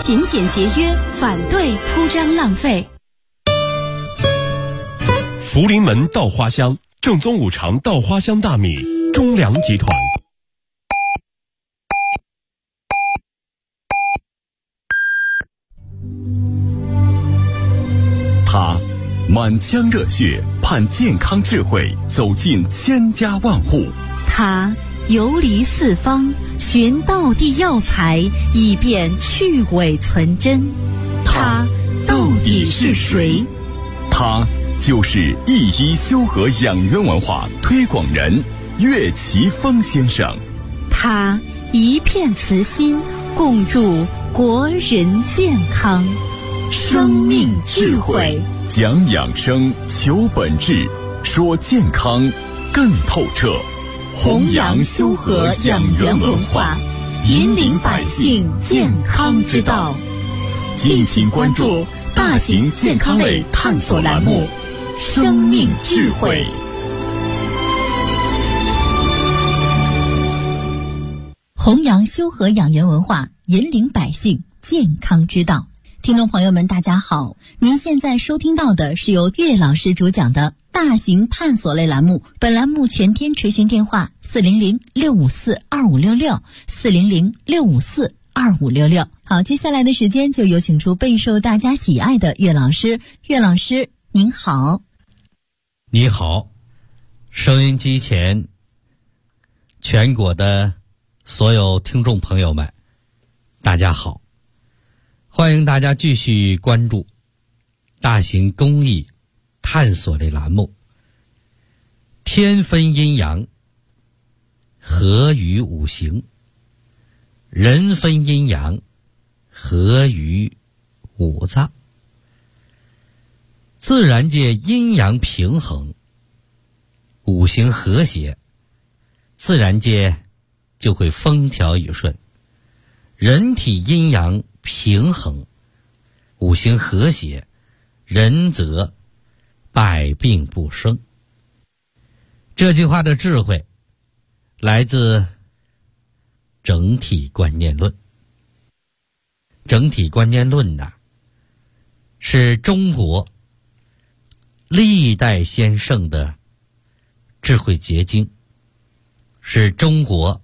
勤俭节约，反对铺张浪费。 福临门稻花香，正宗五常稻花香大米，中粮集团。 他满腔热血，盼健康智慧走进千家万户。 他游离四方，寻道地药材，以便去伪存真。他到底是谁？ 他就是一一修和养元文化推广人岳奇峰先生。 他一片慈心，共筑国人健康。生命智慧， 讲养生，求本质，说健康更透彻。 弘扬修和养元文化，引领百姓健康之道。敬请关注大型健康类探索栏目《生命智慧》。 弘扬修和养元文化，引领百姓健康之道。听众朋友们大家好，您现在收听到的是由岳老师主讲的大型探索类栏目，本栏目全天垂询电话400-654-2566，400-654-2566。好，接下来的时间就有请出备受大家喜爱的岳老师。岳老师您好。 你好，收音机前全国的所有听众朋友们大家好，欢迎大家继续关注大型公益探索类栏目，天分阴阳，合于五行；人分阴阳，合于五脏。自然界阴阳平衡，五行和谐，自然界就会风调雨顺。人体阴阳平衡，五行和谐，人则百病不生。这句话的智慧来自整体观念论。整体观念论呢，是中国历代先圣的智慧结晶，是中国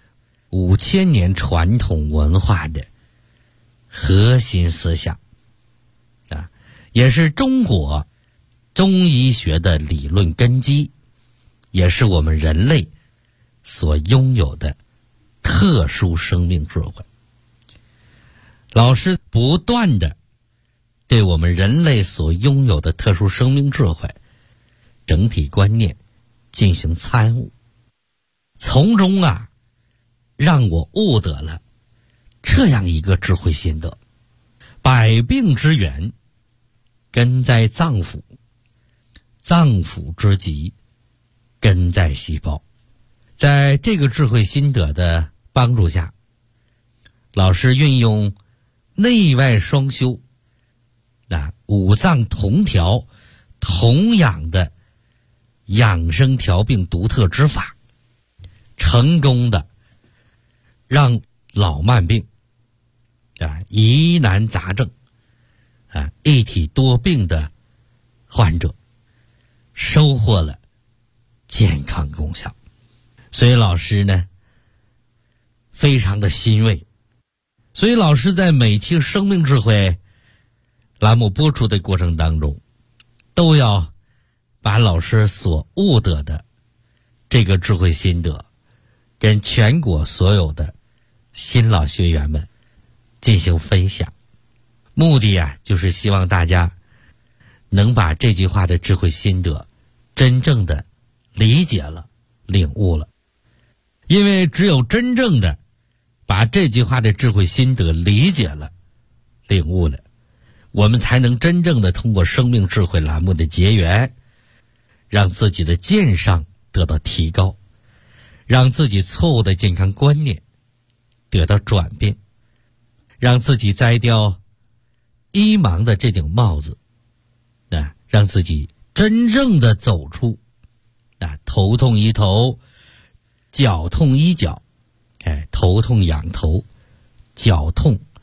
5000年传统文化的核心思想啊，也是中国中医学的理论根基，也是我们人类所拥有的特殊生命智慧。老师不断的对我们人类所拥有的特殊生命智慧整体观念进行参悟，从中让我悟得了这样一个智慧心得：百病之源根在脏腑，脏腑之疾根在细胞。在这个智慧心得的帮助下，老师运用内外双修五脏同调同养的养生调病独特之法，成功的让老慢病疑难杂症一体多病的患者收获了健康功效。所以老师呢非常的欣慰，所以老师在每期生命智慧栏目播出的过程当中，都要把老师所悟得的这个智慧心得跟全国所有的新老学员们进行分享，目的就是希望大家能把这句话的智慧心得真正的理解了，领悟了。因为只有真正的把这句话的智慧心得理解了，领悟了，我们才能真正的通过生命智慧栏目的结缘，让自己的健上得到提高，让自己错误的健康观念得到转变，让自己摘掉医盲的这顶帽子，让自己真正的走出头痛医头，脚痛医脚，头痛养头，脚痛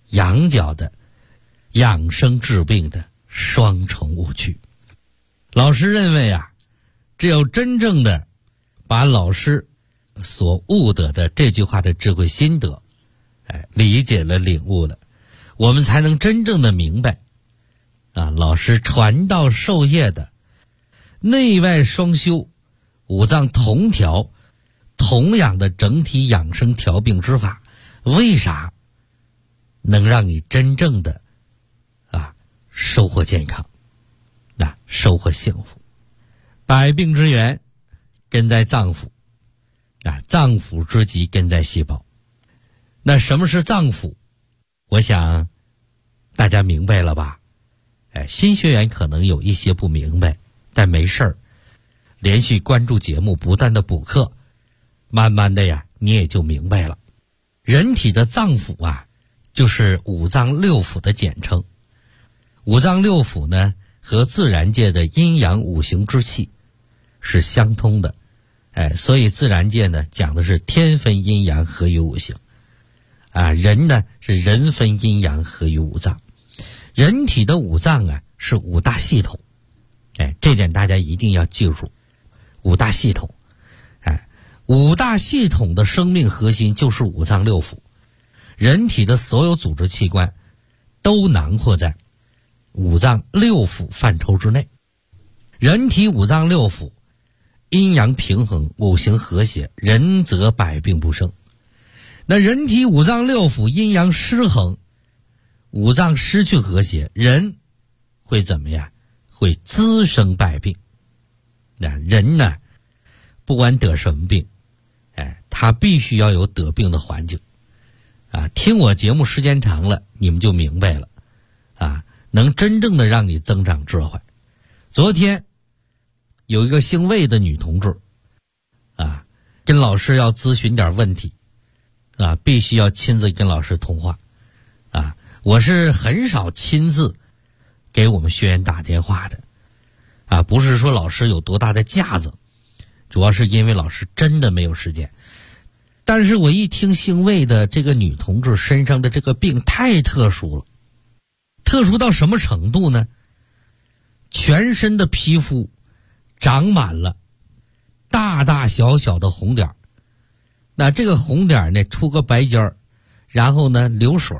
养角的养生治病的双重误区。老师认为啊，只有真正的把老师所悟得的这句话的智慧心得理解了领悟了，我们才能真正的明白老师传道授业的内外双修、五脏同调、同养的整体养生调病之法，为啥能让你真正的收获健康，收获幸福。百病之源根在脏腑，脏腑之极根在细胞。那什么是脏腑？我想大家明白了吧？新学员可能有一些不明白，但没事儿，连续关注节目，不断的补课，慢慢的呀，你也就明白了。人体的脏腑就是五脏六腑的简称。五脏六腑呢，和自然界的阴阳五行之气是相通的，所以自然界呢讲的是天分阴阳合于五行，人呢是人分阴阳合于五脏。人体的五脏是五大系统，这点大家一定要记住，五大系统，五大系统的生命核心就是五脏六腑，人体的所有组织器官都囊括在五脏六腑范畴之内。人体五脏六腑阴阳平衡，五行和谐，人则百病不生。那人体五脏六腑阴阳失衡，五脏失去和谐，人会怎么样？会滋生百病。人呢，不管得什么病，他必须要有得病的环境。听我节目时间长了，你们就明白了，能真正的让你增长智慧。昨天有一个姓魏的女同志，跟老师要咨询点问题，必须要亲自跟老师通话，我是很少亲自给我们学员打电话的，不是说老师有多大的架子，主要是因为老师真的没有时间。但是我一听姓魏的这个女同志身上的这个病太特殊了，特殊到什么程度呢？全身的皮肤长满了大大小小的红点，那这个红点呢出个白尖儿，然后呢流水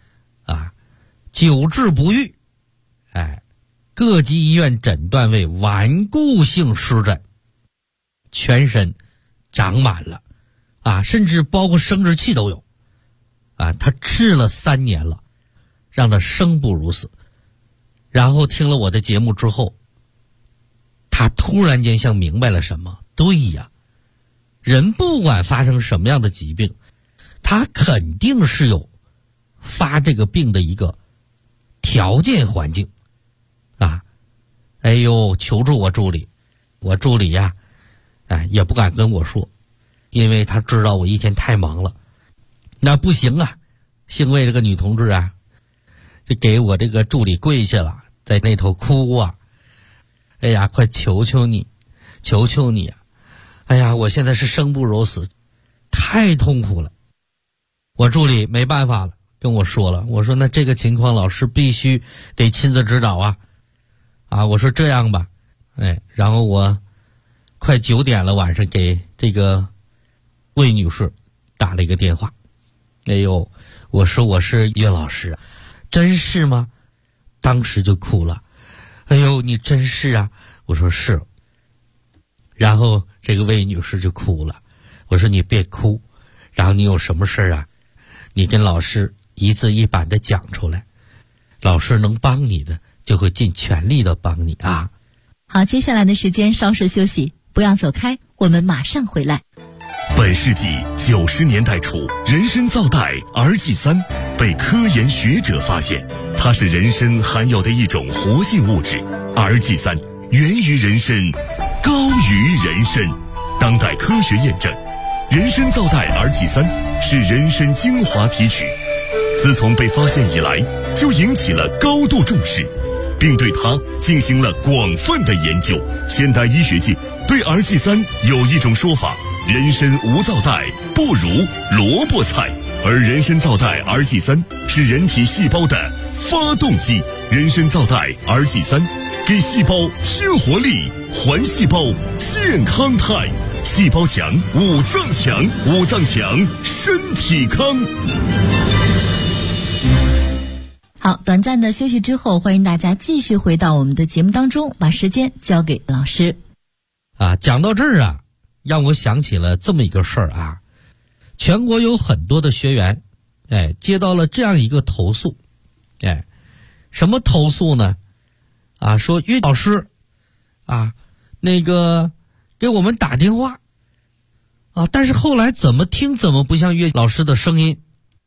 久治不愈，各级医院诊断为顽固性湿疹，全身长满了甚至包括生殖器都有他治了3年了，让他生不如死。然后听了我的节目之后，他突然间像明白了什么，对呀，人不管发生什么样的疾病，他肯定是有发这个病的一个条件环境求助我助理，我助理也不敢跟我说，因为他知道我一天太忙了。那不行姓魏这个女同志就给我这个助理跪下了，在那头哭快求求你，求求你我现在是生不如死，太痛苦了。我助理没办法了，跟我说了，我说那这个情况老师必须得亲自指导我说这样吧，然后我快9点了，晚上给这个魏女士打了一个电话。我说我是岳老师，真是吗？当时就哭了。你真是我说是。然后这个魏女士就哭了。我说你别哭，然后你有什么事你跟老师一字一板的讲出来，老师能帮你的就会尽全力的帮你好，接下来的时间稍事休息，不要走开，我们马上回来。 本世纪90年代初，人参皂苷RG3被科研学者发现，它是人参含有的一种活性物质。RG3源于人参，高于人参。当代科学验证，人参皂苷RG3是人参精华提取，自从被发现以来，就引起了高度重视，并对它进行了广泛的研究。现代医学界对 RG3有一种说法：人参无皂苷，不如萝卜菜。 而人参皂苷 RG3 是人体细胞的发动机。人参皂苷 RG3 给细胞添活力，还细胞健康态。细胞强，五脏强，五脏强，身体康。 好，短暂的休息之后，欢迎大家继续回到我们的节目当中，把时间交给老师。 讲到这儿啊，让我想起了这么一个事儿啊。全国有很多的学员，接到了这样一个投诉，什么投诉呢？说岳老师，那个给我们打电话，但是后来怎么听怎么不像岳老师的声音。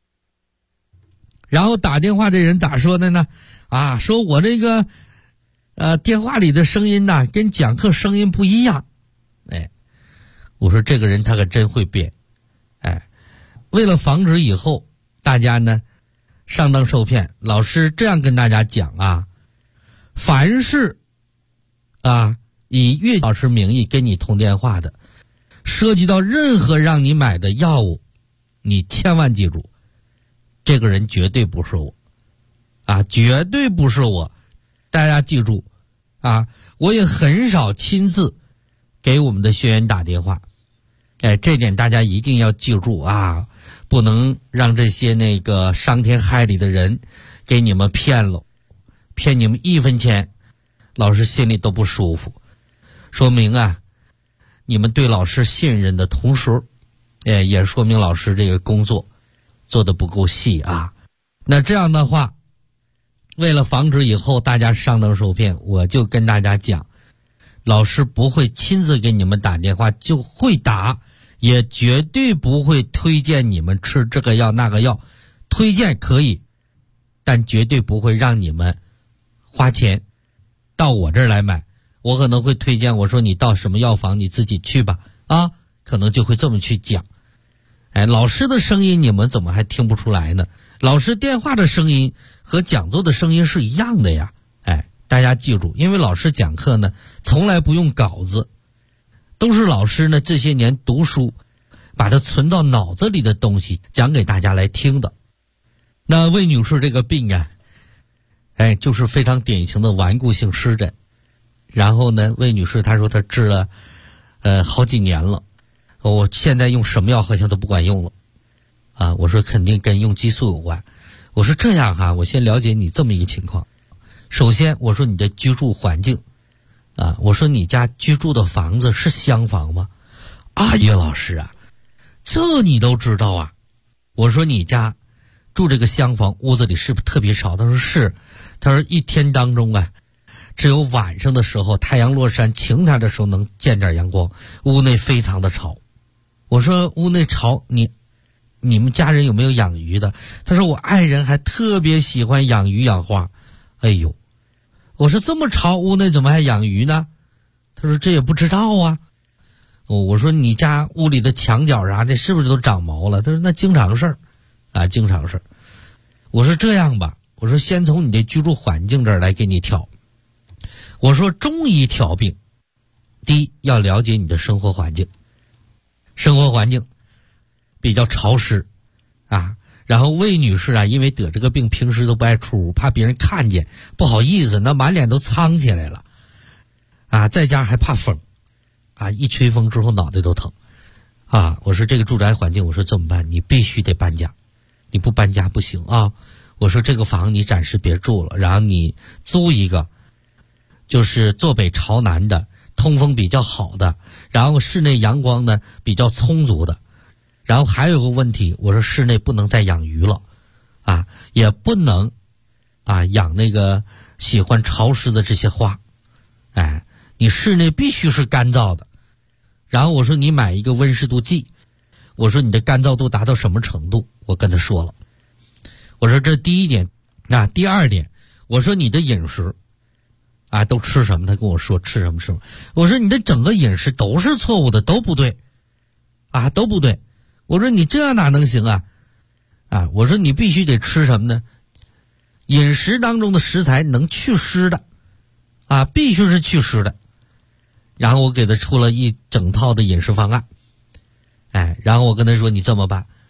然后打电话这人咋说的呢？说我这个电话里的声音呢，跟讲课声音不一样。我说这个人他可真会编。为了防止以后大家呢上当受骗，老师这样跟大家讲凡是以岳老师名义跟你通电话的，涉及到任何让你买的药物，你千万记住，这个人绝对不是我，绝对不是我。大家记住我也很少亲自给我们的学员打电话，这点大家一定要记住不能让这些那个伤天害理的人给你们骗了，骗你们1分钱，老师心里都不舒服。说明你们对老师信任的同时，也说明老师这个工作做得不够细那这样的话，为了防止以后大家上当受骗，我就跟大家讲，老师不会亲自给你们打电话，就会打，也绝对不会推荐你们吃这个药那个药。推荐可以，但绝对不会让你们花钱到我这儿来买。我可能会推荐，我说你到什么药房你自己去吧可能就会这么去讲。老师的声音你们怎么还听不出来呢？老师电话的声音和讲座的声音是一样的呀。大家记住，因为老师讲课呢从来不用稿子，都是老师呢这些年读书把它存到脑子里的东西讲给大家来听的。那魏女士这个病就是非常典型的顽固性湿疹。然后呢，魏女士她说她治了好几年了，我现在用什么药好像都不管用了我说肯定跟用激素有关。我说这样我先了解你这么一个情况。首先我说你的居住环境我说你家居住的房子是厢房吗？岳老师这你都知道我说你家住这个厢房，屋子里是不是特别吵？他说是。他说一天当中只有晚上的时候，太阳落山晴天的时候能见点阳光，屋内非常的吵。我说屋内吵，你们家人有没有养鱼的？他说我爱人还特别喜欢养鱼养花。我说这么吵，屋内怎么还养鱼呢？他说这也不知道我说你家屋里的墙角啥的是不是都长毛了？他说那经常事儿经常事儿。我说这样吧，我说先从你的居住环境这儿来给你调。我说中医调病，第一要了解你的生活环境。生活环境比较潮湿然后魏女士因为得这个病平时都不爱出屋，怕别人看见不好意思，那满脸都苍起来了在家还怕风一吹风之后脑袋都疼我说这个住宅环境，我说怎么办？你必须得搬家，你不搬家不行我说这个房你暂时别住了，然后你租一个就是坐北朝南的，通风比较好的，然后室内阳光呢比较充足的。然后还有个问题，我说室内不能再养鱼了也不能养那个喜欢潮湿的这些花你室内必须是干燥的。然后我说你买一个温湿度计，我说你的干燥度达到什么程度，我跟他说了。我说这第一点第二点，我说你的饮食都吃什么？他跟我说吃什么吃什么。我说你的整个饮食都是错误的，都不对都不对。我说你这样哪能行我说你必须得吃什么呢？饮食当中的食材能去湿的必须是去湿的。然后我给他出了一整套的饮食方案然后我跟他说你这么办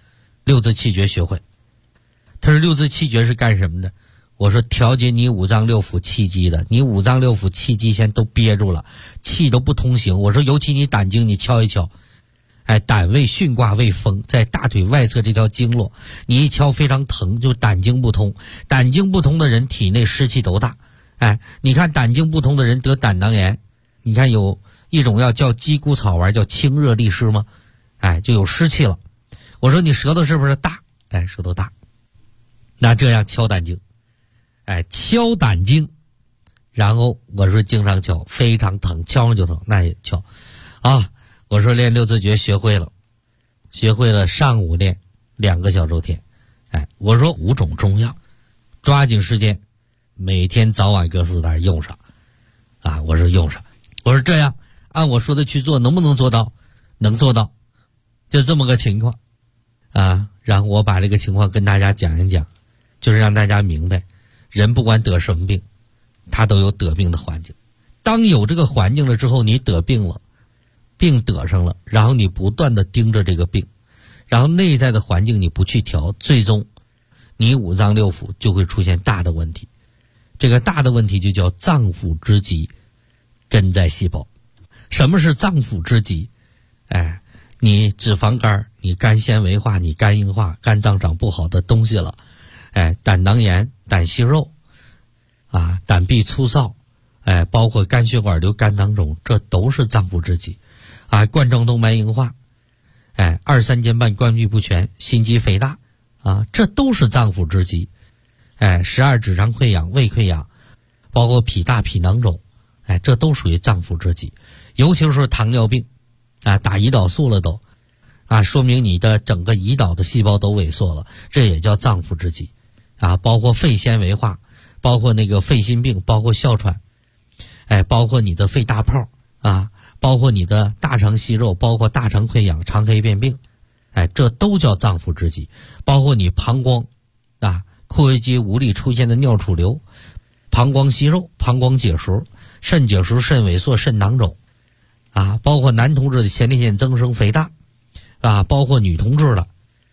六字气诀学会。他说六字气诀是干什么的？我说调节你五脏六腑气机的，你五脏六腑气机现在都憋住了，气都不通行。我说尤其你胆经你敲一敲，胆为巽卦为风，在大腿外侧这条经络，你一敲非常疼，就胆经不通。胆经不通的人体内湿气都大。你看胆经不通的人得胆囊炎，你看有一种药叫鸡骨草丸，叫清热利湿吗？就有湿气了。我说你舌头是不是大？舌头大。那这样敲胆经，敲胆经，然后我说经常敲，非常疼，敲上就疼，那也敲啊。我说练六字诀学会了，上午练2个小周天。我说5种中药，抓紧时间，每天早晚各4袋用上我说用上。我说这样按我说的去做，能不能做到？能做到，就这么个情况然后我把这个情况跟大家讲一讲，就是让大家明白，人不管得什么病，他都有得病的环境。当有这个环境了之后，你得病了，病得上了，然后你不断的盯着这个病，然后内在的环境你不去调，最终你五脏六腑就会出现大的问题。这个大的问题就叫脏腑之疾根在细胞。什么是脏腑之疾？你脂肪肝，你肝纤维化，你肝硬化，肝脏长不好的东西了。胆囊炎、胆息肉胆壁粗糙，包括肝血管瘤、肝囊肿，这都是脏腑之疾冠状动脉硬化，2、3间半关闭不全，心肌肥大这都是脏腑之疾。12指肠溃疡、胃溃疡，包括脾大、脾囊肿，这都属于脏腑之疾。尤其是糖尿病打胰岛素了都说明你的整个胰岛的细胞都萎缩了，这也叫脏腑之疾包括肺纤维化，包括那个肺心病，包括哮喘，包括你的肺大泡包括你的大肠息肉，包括大肠溃疡、肠黑便病，这都叫脏腑之疾。包括你膀胱括约肌无力出现的尿储留、膀胱息肉、膀胱结石、肾结石、肾萎缩、肾囊肿包括男同志的前列腺增生肥大包括女同志的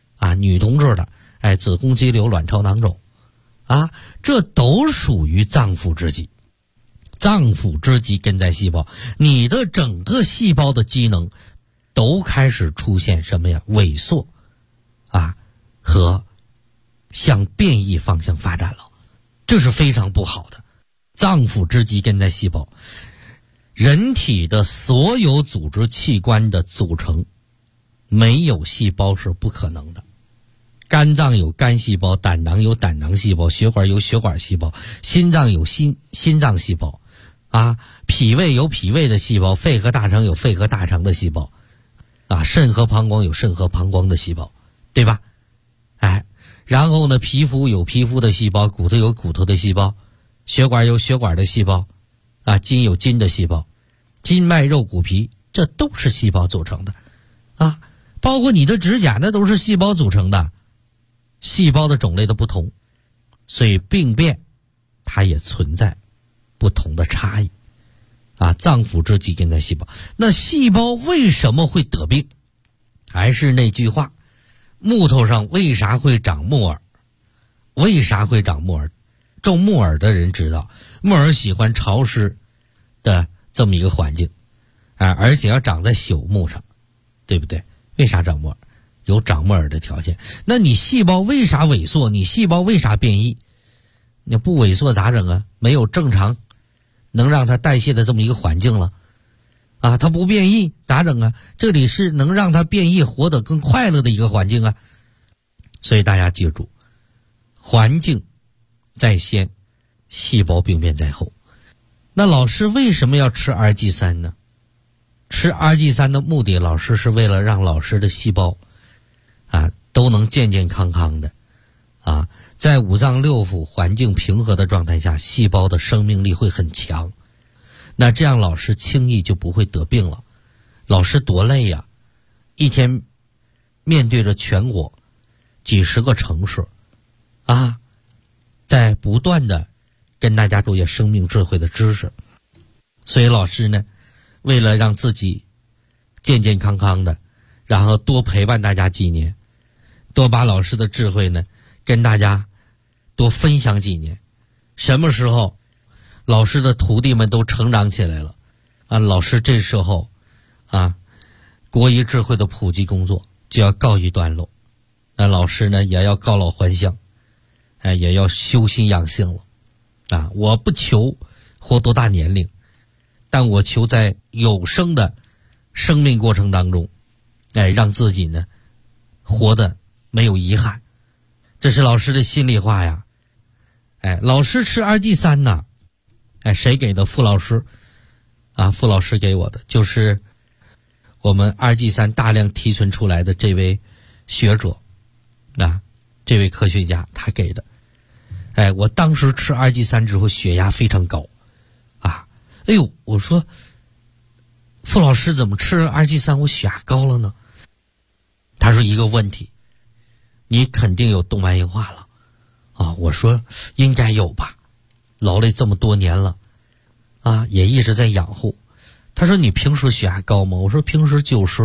子宫肌瘤、卵巢囊肿这都属于脏腑之疾。脏腑之疾根在细胞，你的整个细胞的机能都开始出现什么呀？萎缩和向变异方向发展了，这是非常不好的。脏腑之疾根在细胞，人体的所有组织器官的组成没有细胞是不可能的。肝脏有肝细胞，胆囊有胆囊细胞，血管有血管细胞，心脏有心脏细胞脾胃有脾胃的细胞，肺和大肠有肺和大肠的细胞肾和膀胱有肾和膀胱的细胞，对吧？然后呢，皮肤有皮肤的细胞，骨头有骨头的细胞，血管有血管的细胞筋有筋的细胞，筋脉肉骨皮，这都是细胞组成的包括你的指甲，那都是细胞组成的。细胞的种类的不同，所以病变它也存在不同的差异脏腑之疾根在细胞。那细胞为什么会得病？还是那句话，木头上为啥会长木耳？为啥会长木耳？种木耳的人知道，木耳喜欢潮湿的这么一个环境而且要长在朽木上，对不对？为啥长木耳？有长木耳的条件。那你细胞为啥萎缩？你细胞为啥变异？你不萎缩咋整没有正常能让它代谢的这么一个环境了它不变异咋整这里是能让它变异活得更快乐的一个环境所以大家记住，环境在先，细胞病变在后。那老师为什么要吃 RG3 呢？吃 RG3 的目的，老师是为了让老师的细胞都能健健康康的在五脏六腑环境平和的状态下，细胞的生命力会很强。那这样老师轻易就不会得病了。老师多累呀，一天面对着全国几十个城市在不断的跟大家注解生命智慧的知识。所以老师呢，为了让自己健健康康的，然后多陪伴大家几年， 多把老师的智慧呢跟大家多分享几年。什么时候老师的徒弟们都成长起来了啊，老师这时候啊，国医智慧的普及工作就要告一段落，那老师呢也要告老还乡，也要修心养性了啊！我不求活多大年龄，但我求在有生的生命过程当中，让自己呢活得没有遗憾。这是老师的心里话呀。老师吃2G3呢，谁给的？傅老师啊，傅老师给我的，就是我们2G3大量提纯出来的这位学者啊，这位科学家他给的。我当时吃2G3之后血压非常高啊，哎呦，我说傅老师怎么吃2G3我血压高了呢？他说一个问题，你肯定有动脉硬化了啊。我说应该有吧，劳累这么多年了啊，也一直在养护。他说你平时血压高吗？我说平时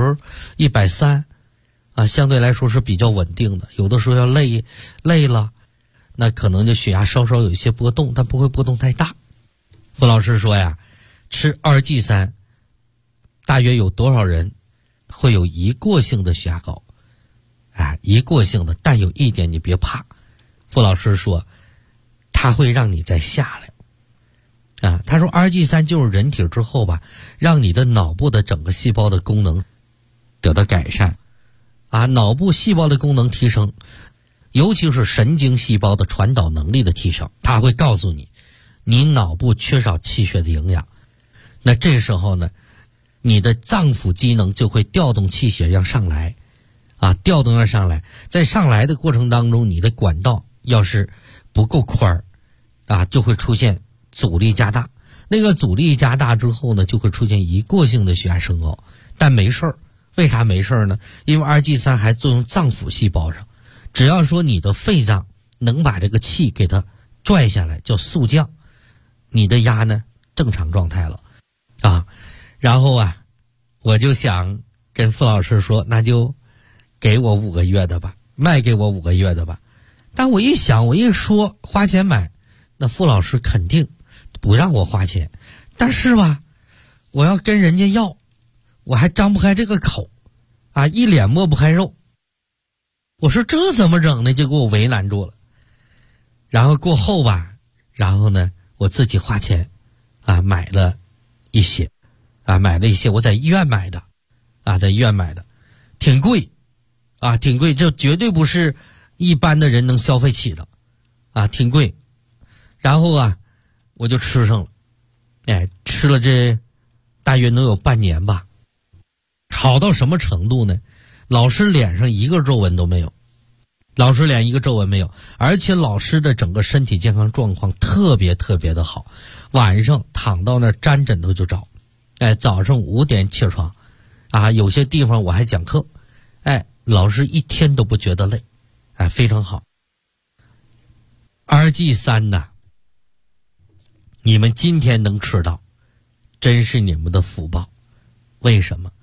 90、130啊，相对来说是比较稳定的，有的时候要累了，那可能就血压稍稍有一些波动，但不会波动太大。傅老师说呀，吃2G3大约有多少人会有一过性的血压高？一过性的，但有一点你别怕，傅老师说它会让你再下来啊。他说 2G3 就是人体之后吧，让你的脑部的整个细胞的功能得到改善啊，脑部细胞的功能提升，尤其是神经细胞的传导能力的提升，它会告诉你你脑部缺少气血的营养。那这时候呢，你的脏腑机能就会调动气血让上来啊，调动让上来，在上来的过程当中，你的管道要是不够宽啊，就会出现阻力加大。那个阻力加大之后呢，就会出现一过性的血压升高。但没事儿，为啥没事儿呢？因为 2G3 还作用脏腑细胞上，只要说你的肺脏能把这个气给它拽下来，叫速降，你的压呢正常状态了啊。然后啊，我就想跟傅老师说，那就给我5个月的吧，卖给我5个月的吧。但我一想，我一说花钱买，那傅老师肯定不让我花钱。但是吧，我要跟人家要，我还张不开这个口啊，一脸抹不开肉。我说这怎么整呢？就给我为难住了。然后过后吧，然后呢，我自己花钱啊买了一些我在医院买的啊，在医院买的，挺贵啊，挺贵，这绝对不是一般的人能消费起的啊，挺贵。然后啊，我就吃上了，吃了这大约能有半年吧。好到什么程度呢？老师脸上一个皱纹都没有，老师脸一个皱纹没有，而且老师的整个身体健康状况特别特别的好。晚上躺到那儿沾枕头就着，早上5点起床啊，有些地方我还讲课，老师一天都不觉得累，非常好。2G3呢，你们今天能吃到，真是你们的福报。为什么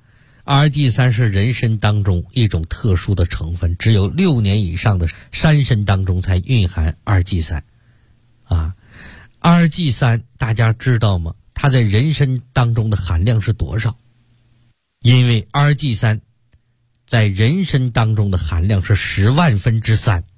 ？2G3是人参当中一种特殊的成分，只有6年以上的山参当中才蕴含 2G3 啊。2G3 大家知道吗？它在人参当中的含量是多少？因为 2G3 在人参当中的含量是10万分之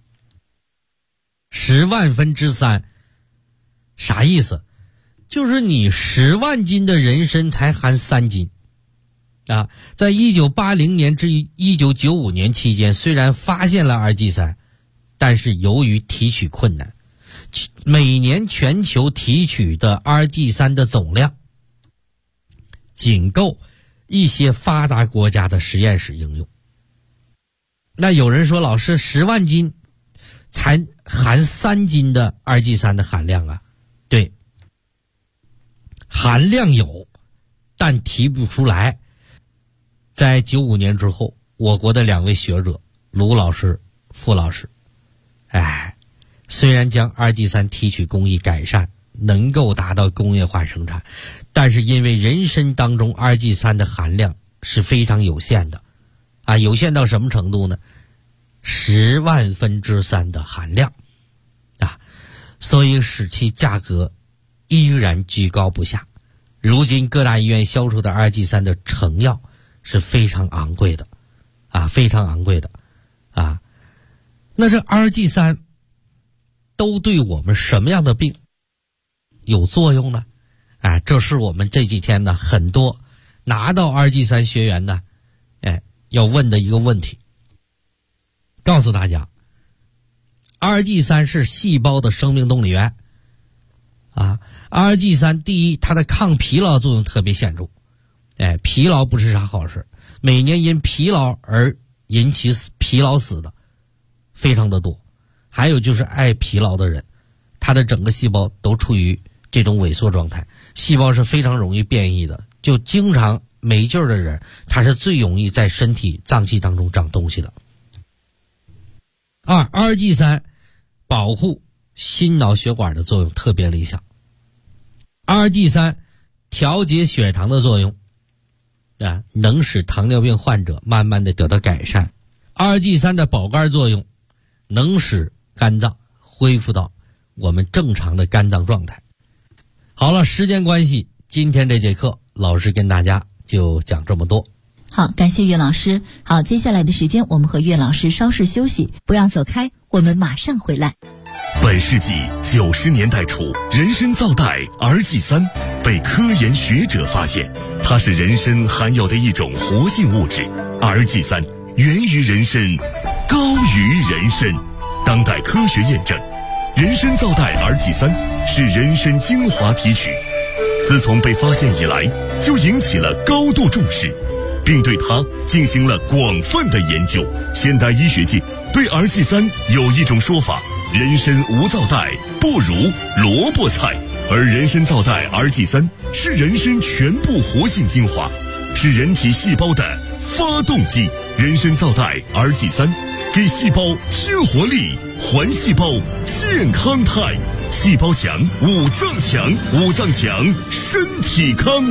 3。10万分之3啥意思？就是你10万斤的人参才含3斤啊。在1980年至1995年期间，虽然发现了 2G3， 但是由于提取困难，每年全球提取的 2G3 的总量仅够一些发达国家的实验室应用。那有人说，老师10万斤才含3斤的 2G3 的含量啊？对，含量有，但提不出来。在95年之后，我国的2位学者卢老师、傅老师，虽然将 2G3 提取工艺改善，能够达到工业化生产，但是因为人参当中 2G3 的含量是非常有限的啊，有限到什么程度呢？ 10万分之3的含量啊，所以使其价格依然居高不下。如今各大医院销售的2G3的成药是非常昂贵的啊，非常昂贵的啊。那这2G3都对我们什么样的病有作用呢？啊，这是我们这几天呢很多拿到2G3学员呢要问的一个问题。告诉大家，2G3是细胞的生命动力源啊。2G3第一，它的抗疲劳作用特别显著，疲劳不是啥好事，每年因疲劳而引起疲劳死的非常的多。还有就是爱疲劳的人，他的整个细胞都处于这种萎缩状态，细胞是非常容易变异的，就经常没劲儿的人，他是最容易在身体脏器当中长东西的。2G3 保护心脑血管的作用特别理想。2G3 调节血糖的作用能使糖尿病患者慢慢的得到改善。2G3 的保肝作用能使肝脏恢复到我们正常的肝脏状态。好了，时间关系，今天这节课老师跟大家就讲这么多。 好，感谢岳老师。好，接下来的时间我们和岳老师稍事休息，不要走开，我们马上回来。 本世纪90年代初，人参皂苷 2G3 被科研学者发现，它是人参含有的一种活性物质。2G3 源于人参，高于人参。当代科学验证，人参皂苷 2G3 是人参精华提取，自从被发现以来，就引起了高度重视，并对它进行了广泛的研究。现代医学界对 2G3 有一种说法：人参无皂苷，不如萝卜菜。而人参皂苷 2G3 是人参全部活性精华，是人体细胞的发动机。人参皂苷 2G3 给细胞添活力，还细胞健康态。细胞强，五脏强，五脏强，身体康。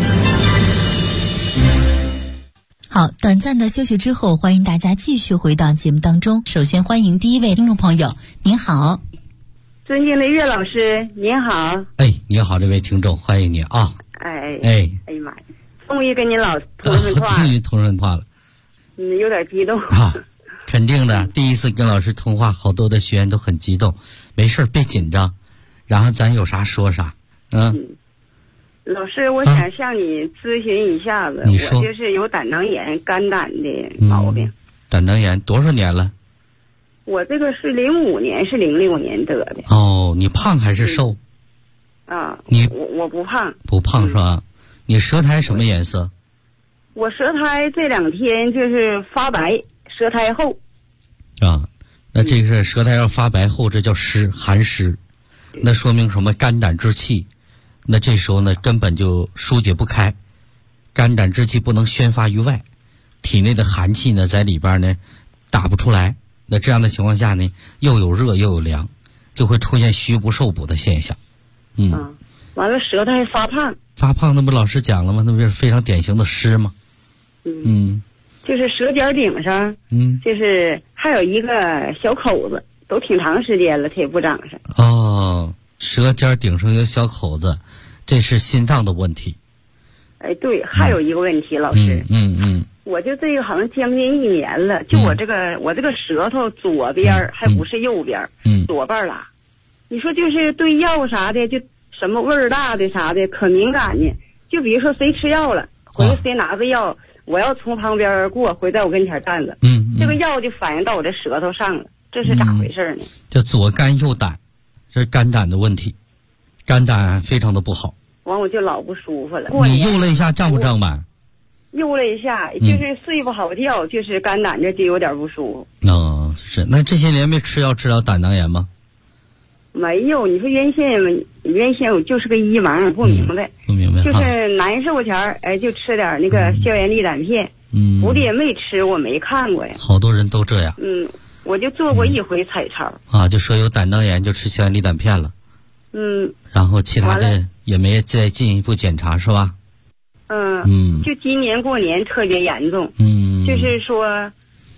好，短暂的休息之后，欢迎大家继续回到节目当中。首先欢迎第一位听众朋友，您好。 尊敬的岳老师，您好。 你好，这位听众，欢迎你啊。 哎呀妈呀，终于跟您老通上话了。 终于通上话了。 有点激动啊。肯定的，第一次跟老师通话，好多的学员都很激动。没事，别紧张，然后咱有啥说啥。 老师，我想向你咨询一下子。 你说。 我就是有胆囊炎、肝胆的毛病。 胆囊炎多少年了？ 我这个是05年，是06年得的。 哦，你胖还是瘦？ 我不胖。 不胖是吧？你舌苔什么颜色？ 我舌苔这2天就是发白，舌苔厚。 那这个是舌苔要发白厚，这叫湿，寒湿，那说明什么？肝胆之气，那这时候呢根本就疏解不开，肝胆之气不能宣发于外，体内的寒气呢在里边呢打不出来，那这样的情况下呢又有热又有凉，就会出现虚不受补的现象。 完了舌苔发胖。 发胖那不老师讲了吗？那不是非常典型的湿吗？ 就是舌尖顶上，就是还有一个小口子，都挺长时间了，它也不长上。 舌尖顶上有小口子，这是心脏的问题。 对，还有一个问题，老师。我就这个好像将近1年了，就我这个舌头左边还不是右边，左半拉。你说就是对药啥的，就什么味儿大的啥的，可敏感呢。就比如说谁吃药了，回头谁拿着药。我要从旁边过，回在我跟前站着，这个药就反映到我的舌头上了，这是咋回事呢？ 这左肝右胆，这是肝胆的问题，肝胆非常的不好。 完我就老不舒服了。 你右了一下胀不胀吧？ 右了一下，就是睡不好觉，就是肝胆这就有点不舒服。是。那这些年没吃药治疗胆囊炎吗？ 没有，你说原先我就是个医盲，不明白，就是难受前就吃点那个消炎利胆片，补的也没吃，我没看过呀。 好多人都这样。 我就做过一回彩超。 就说有胆囊炎就吃消炎利胆片了。然后其他的也没再进一步检查是吧？ 就今年过年特别严重。就是说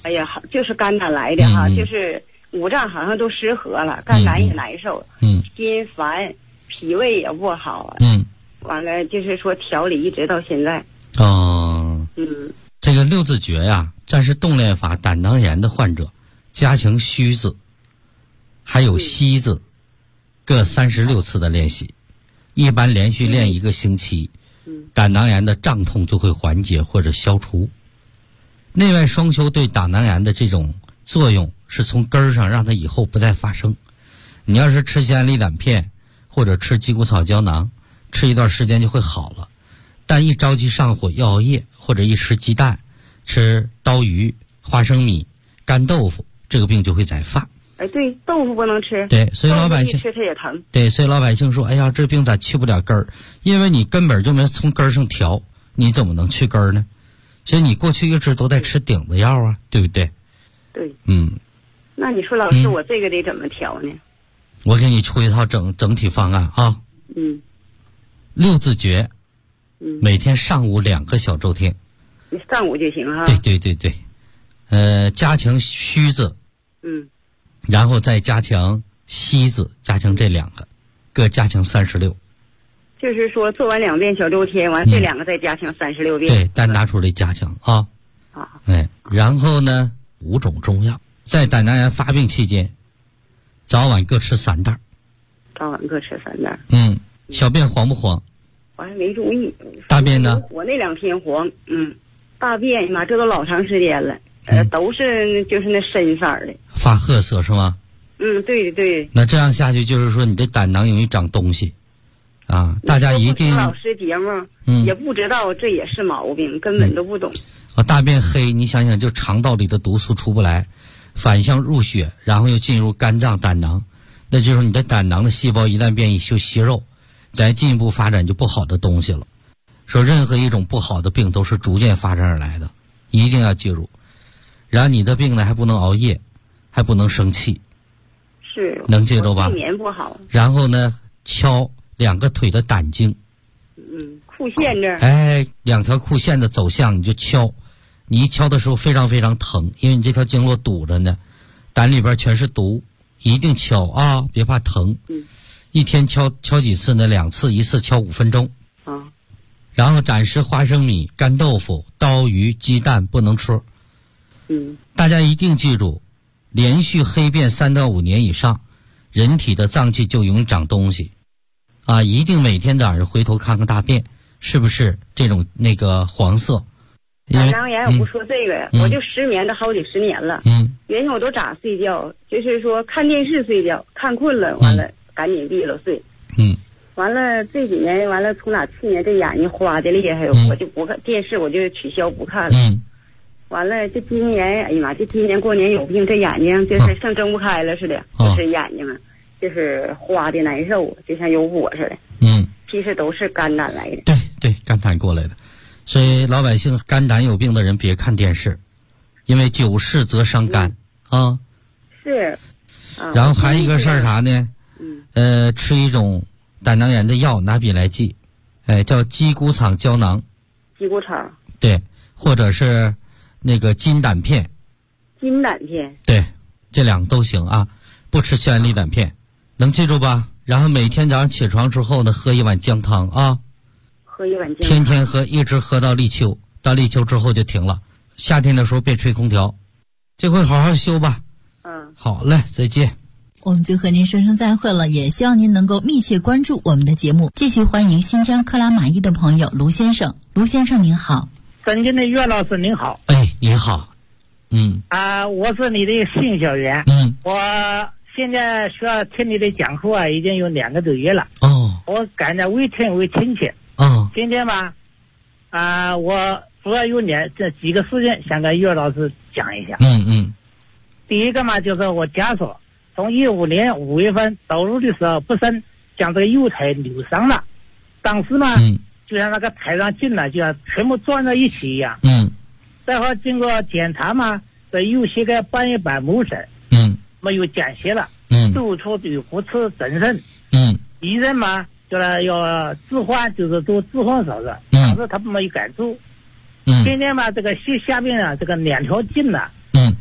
哎呀，好，就是肝胆来的哈，就是五脏好像都失和了，肝胆也难受，心烦，脾胃也不好，完了就是说调理一直到现在。 这个六字诀呀，暂时动练法胆囊炎的患者，加强虚字，还有息字，各36次的练习，一般连续练1个星期，胆囊炎的胀痛就会缓解或者消除。内外双修对胆囊炎的这种作用是从根儿上让它以后不再发生。你要是吃西安利胆片或者吃鸡骨草胶囊，吃一段时间就会好了，但一着急上火要熬夜，或者一吃鸡蛋、吃刀鱼、花生米、干豆腐，这个病就会再发。 对，豆腐不能吃。 对，所以老百姓吃它也疼。 对，所以老百姓说，哎呀，这病咋去不了根儿？因为你根本就没从根儿上调，你怎么能去根儿呢？所以你过去一直都在吃顶子药啊，对不对？ 对。那你说老师，我这个得怎么调呢？ 我给你出一套整体方案啊。六字诀，每天上午2个小周天。 上午就行哈。 对，加强虚字，然后再加强息字，加强这2个，各加强36。 就是说做完2遍小周天，完这2个再加强36遍。 对，单拿出来加强啊。然后呢，5种中药，在胆囊炎发病期间，早晚各吃3袋。 早晚各吃3袋。 小便黄不黄？ 我还没注意。 大便呢？ 我那2天黄。大便妈，这都老长时间了。都是就是那深色的。发褐色是吗？对。那这样下去就是说你的胆囊容易长东西。大家一定。 老师节目，也不知道这也是毛病，根本都不懂。 大便黑，你想想，就肠道里的毒素出不来，反向入血，然后又进入肝脏、胆囊，那就是你的胆囊的细胞一旦变异就息肉，再进一步发展就不好的东西了。说任何一种不好的病都是逐渐发展而来的，一定要记住。然后你的病呢还不能熬夜，还不能生气， 是能记住吧？ 睡眠不好。 然后呢，敲2个腿的胆经， 裤线这儿 ，2条裤线的走向你就敲，你一敲的时候非常非常疼，因为你这条经络堵着呢，胆里边全是毒，一定敲啊，别怕疼。一天敲几次呢？2次，1次敲5分钟。然后暂时花生米、干豆腐、刀鱼、鸡蛋不能吃。大家一定记住，连续黑便3到5年以上，人体的脏器就容易长东西。一定每天早上回头看看大便是不是这种那个黄色。 胆囊炎我不说这个呀，我就失眠都好几10年了。原先我都咋睡觉，就是说看电视睡觉，看困了完了赶紧闭了睡。完了这几年完了，从哪去年这眼睛花的厉害，我就不看电视，我就取消不看了。完了这今年，哎呀妈，这今年过年有病，这眼睛就是像睁不开了似的，就是眼睛就是花的难受，就像有火似的。其实都是肝胆来的。对， 肝胆过来的。所以老百姓肝胆有病的人别看电视，因为久视则伤肝啊。 是。 然后还有一个事儿啥呢？吃一种胆囊炎的药，拿笔来记，叫鸡骨草胶囊。 鸡骨草。 对，或者是那个金胆片。 金胆片。 对，这2个都行啊，不吃西安利胆片，能记住吧？然后每天早上起床之后呢，喝1碗姜汤啊。 喝1碗姜汤。 天天喝，一直喝到立秋，到立秋之后就停了。夏天的时候别吹空调，这回好好休吧。好嘞，再见。 我们就和您说声再会了，也希望您能够密切关注我们的节目。继续欢迎新疆克拉玛依的朋友卢先生。卢先生您好。 尊敬的岳老师您好。 您好。 我是你的信小员。我现在需要听你的讲述已经有2个多月了。我感觉为听为亲切。今天吧，我主要有这几个事情想跟岳老师讲一下。第一个嘛，就是我家属从15年5月份走路的时候不慎将这个右腿扭伤了，当时嘛，就像那个台上进了，就像全部撞在一起一样。最后经过检查嘛，这右膝盖半月板磨损，没有见血了，做出有骨刺增生。医生嘛，叫他要置换，就是做置换手术，但是他没有敢做。今天嘛，这个下边啊，这个2条筋呢，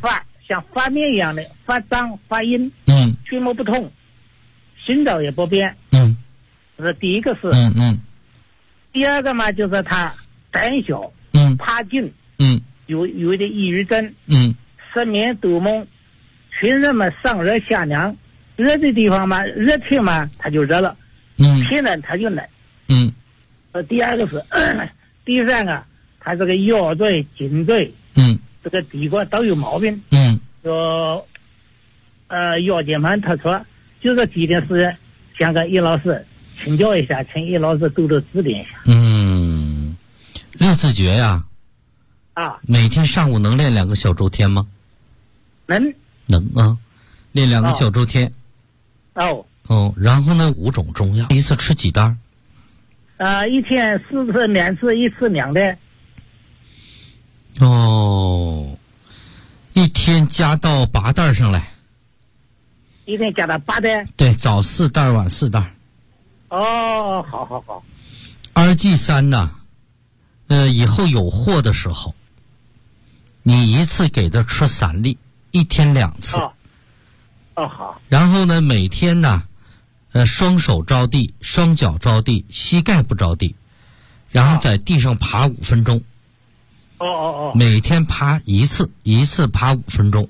像发面一样的，发胀发硬，群目不通，心跳也不变，这是第一个事。第二个嘛，就是他胆小，怕紧，有点抑郁症，失眠多梦，全身嘛上热下凉，热的地方嘛，热天嘛他就热了，天冷他就冷，第二个是，第三个他这个腰椎、颈椎，这个地关都有毛病，说腰间盘突出，就这几件事，想跟叶老师请教一下，请叶老师多多指点一下。 六字诀呀，每天上午能练2个小周天吗？能啊，练2个小周天。然后呢，5种中药，一次吃几袋？ 一天4次2次，1次2袋。 一天加到8袋上来。 一天加到8袋。 对，早4袋，晚4袋。 好。 RG3呢，以后有货的时候，你一次给他吃3粒，一天2次。 好。 然后呢，每天呢，双手着地，双脚着地，膝盖不着地，然后在地上爬5分钟。每天爬一次爬5分钟。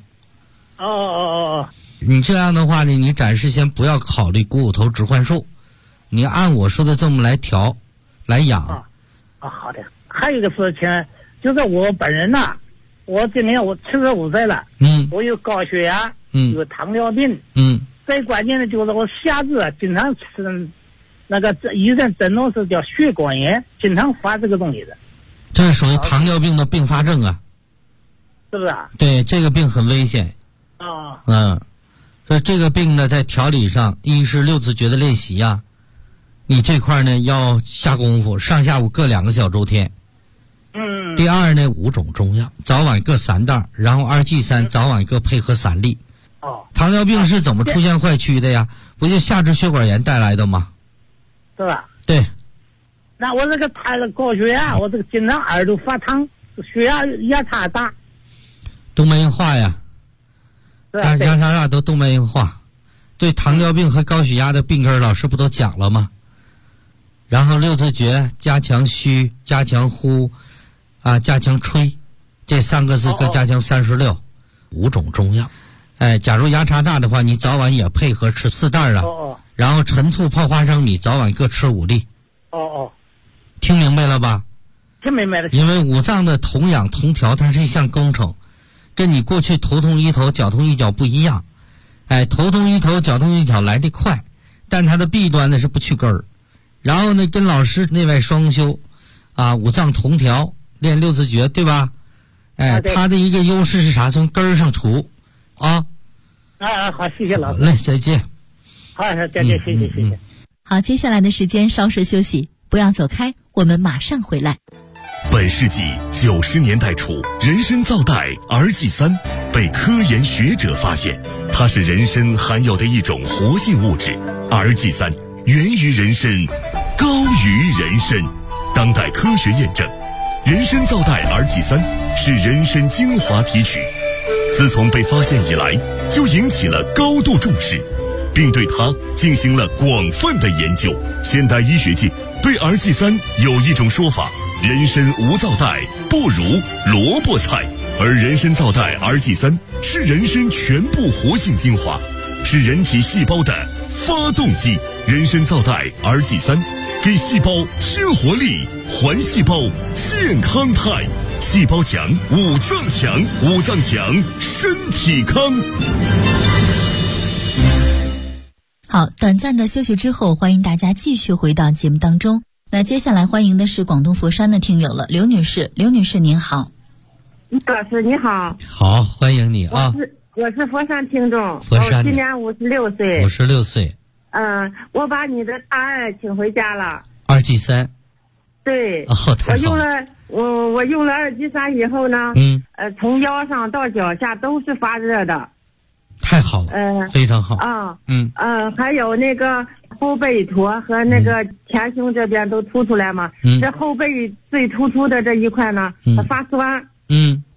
你这样的话呢，你暂时先不要考虑股骨头置换术，你按我说的这么来调，来养。 好的。还有一个事情，就是我本人呐，我今年我75岁了，我有高血压，有糖尿病，最关键的就是我下肢经常是那个医生诊断是叫血管炎，经常发这个东西的。 这是属于糖尿病的并发症啊， 是不是？ 对，这个病很危险。所以这个病呢，在调理上，一是六字诀的练习呀，你这块呢要下功夫，上下午各2个小周天。第二呢，5种中药，早晚各3袋，然后2G3早晚各配合3粒。糖尿病是怎么出现坏曲的呀？不就下肢血管炎带来的吗？ 是吧？ 对。 那我这个高血压，我这个经常耳朵发烫，血压差大。 动脉硬化呀，压差大都动脉硬化。对糖尿病和高血压的病根，老师不都讲了吗？然后六字诀加强虚，加强呼，加强吹，这3个字各加强36。5种中药。假如压差大的话，你早晚也配合吃4袋啊。然后陈醋泡花生米早晚各吃5粒。听明白了吧？ 听明白了。 因为五脏的同养同调，它是一项工程，跟你过去头痛医头，脚痛医脚不一样。头痛医头，脚痛医脚来得快，但它的弊端呢是不去根儿。然后呢，跟老师内外双修，五脏同调，练六字诀，对吧？它的一个优势是啥？从根儿上除。好， 谢谢老师。 好嘞，再见。 好，再见，谢谢。 好，接下来的时间稍事休息，不要走开，我们马上回来。 本世纪90年代初，人参皂苷 RG3 被科研学者发现，它是人参含有的一种活性物质。RG3 源于人参，高于人参。当代科学验证，人参皂苷 RG3 是人参精华提取，自从被发现以来，就引起了高度重视，并对它进行了广泛的研究。现代医学界对 RG3 有一种说法：人参无皂苷，不如萝卜菜。而人参皂苷 RG3 是人参全部活性精华，是人体细胞的发动机。人参皂苷 RG3 给细胞添活力，还细胞健康态。细胞强，五脏强，五脏强，身体康。 好，短暂的休息之后，欢迎大家继续回到节目当中。那接下来欢迎的是广东佛山的听友了，刘女士。刘女士您好。 老师你好。 好，欢迎你啊。 我是佛山听众， 佛山今年56岁。 56岁。 我把你的大二请回家了。 2G3。 对。 太好了。 我用了2G3以后呢，从腰上到脚下都是发热的。 太好了。非常好。 还有那个后背驼和那个前胸这边都凸出来嘛。这后背最突出的这一块呢，它发酸。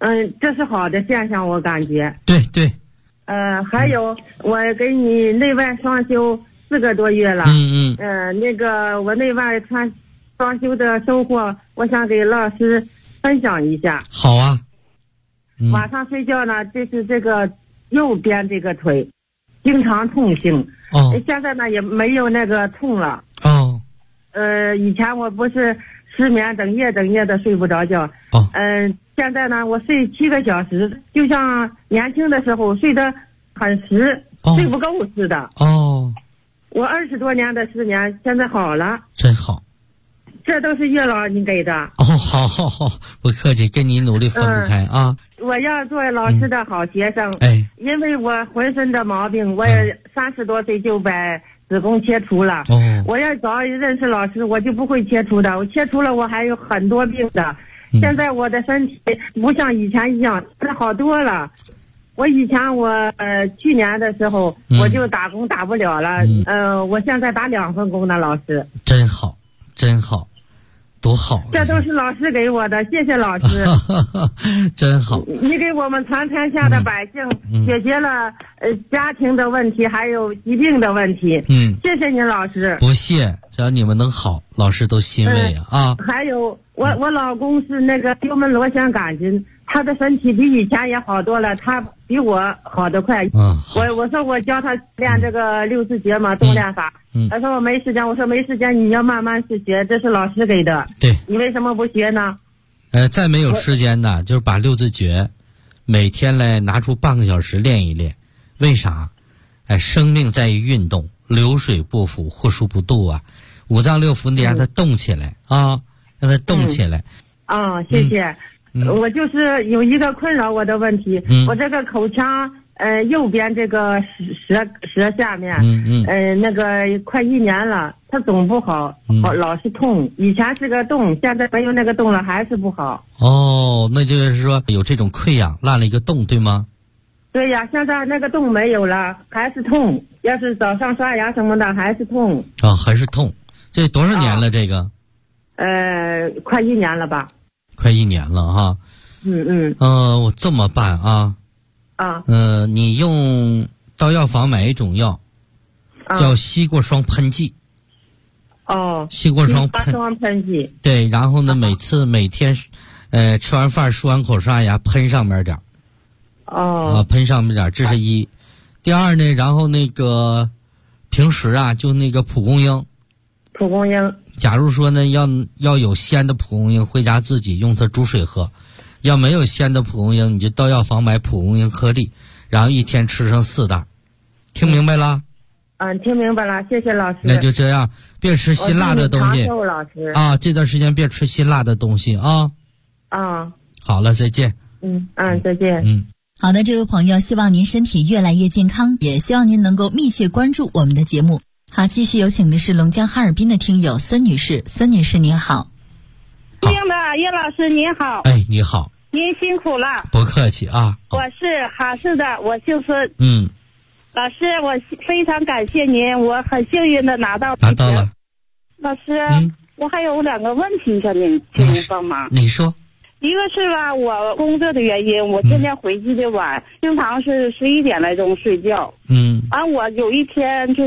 这是好的现象，我感觉。 对对。 还有我给你内外双修4个多月了。那个我内外双修的收获，我想给老师分享一下。 好啊。 晚上睡觉呢，就是这个右边这个腿经常痛醒。现在呢也没有那个痛了。以前我不是失眠，整夜的睡不着觉。现在呢我睡7个小时，就像年轻的时候睡得很实，睡不够似的。我20多年的失眠现在好了。 真好。 这都是岳老你给的。 好，不客气，跟你努力分不开啊。 我要做老师的好学生。因为我浑身的毛病，我也30多岁就把子宫切除了。我要早认识老师，我就不会切除的。我切除了，我还有很多病的。现在我的身体不像以前一样，好多了。我以前去年的时候我就打工打不了了。我现在打2份工呢，老师。 真好，真好。多好！ 这都是老师给我的，谢谢老师。 真好！ 你给我们全天下的百姓解决了家庭的问题，还有疾病的问题。谢谢您，老师。 不谢，只要你们能好，老师都欣慰啊。 还有我老公是那个幽门螺旋杆菌，他的身体比以前也好多了，他比我好得快。我说我教他练这个6字诀嘛，动练法。他说我没时间，我说没时间，你要慢慢去学，这是老师给的。 对， 你为什么不学呢？ 再没有时间呢，就是把6字诀每天来拿出半个小时练一练。为啥？生命在于运动，流水不腐，户枢不蠹啊。5脏6腑你让它动起来啊，让它动起来。 谢谢。我就是有一个困扰我的问题，我这个口腔右边这个舌下面，那个快1年了，它总不好，老是痛。以前是个洞，现在没有那个洞了，还是不好。 那就是说有这种溃疡，烂了一个洞，对吗？ 对呀，现在那个洞没有了，还是痛。要是早上刷牙什么的，还是痛。 还是痛。这多少年了？这个？ 快1年了吧。 快1年了哈。我这么办啊。你用到药房买一种药，叫西过霜喷剂。西过霜喷剂。 对，然后呢，每天，吃完饭漱完口刷牙，喷上面点。喷上面点，这是一。第二呢，然后那个平时啊，就那个蒲公英。假如说呢，要有鲜的蒲公英，回家自己用它煮水喝。要没有鲜的蒲公英，你就到药房买蒲公英颗粒，然后一天吃上4袋。听明白了？ 听明白了，谢谢老师。 那就这样，别吃辛辣的东西。 老师这段时间别吃辛辣的东西啊。好了，再见。 再见。 好的，这位朋友，希望您身体越来越健康，也希望您能够密切关注我们的节目。好，继续有请的是龙江哈尔滨的听友孙女士。孙女士您好。 亲爱的叶老师您好。 你好。 您辛苦了。 不客气啊。 我是哈市的，我姓孙。老师，我非常感谢您，我很幸运的拿到了。老师，我还有2个问题向您请您帮忙。 你说。 一个是吧，我工作的原因，我天天回去的晚，经常是11点来钟睡觉。我有一天就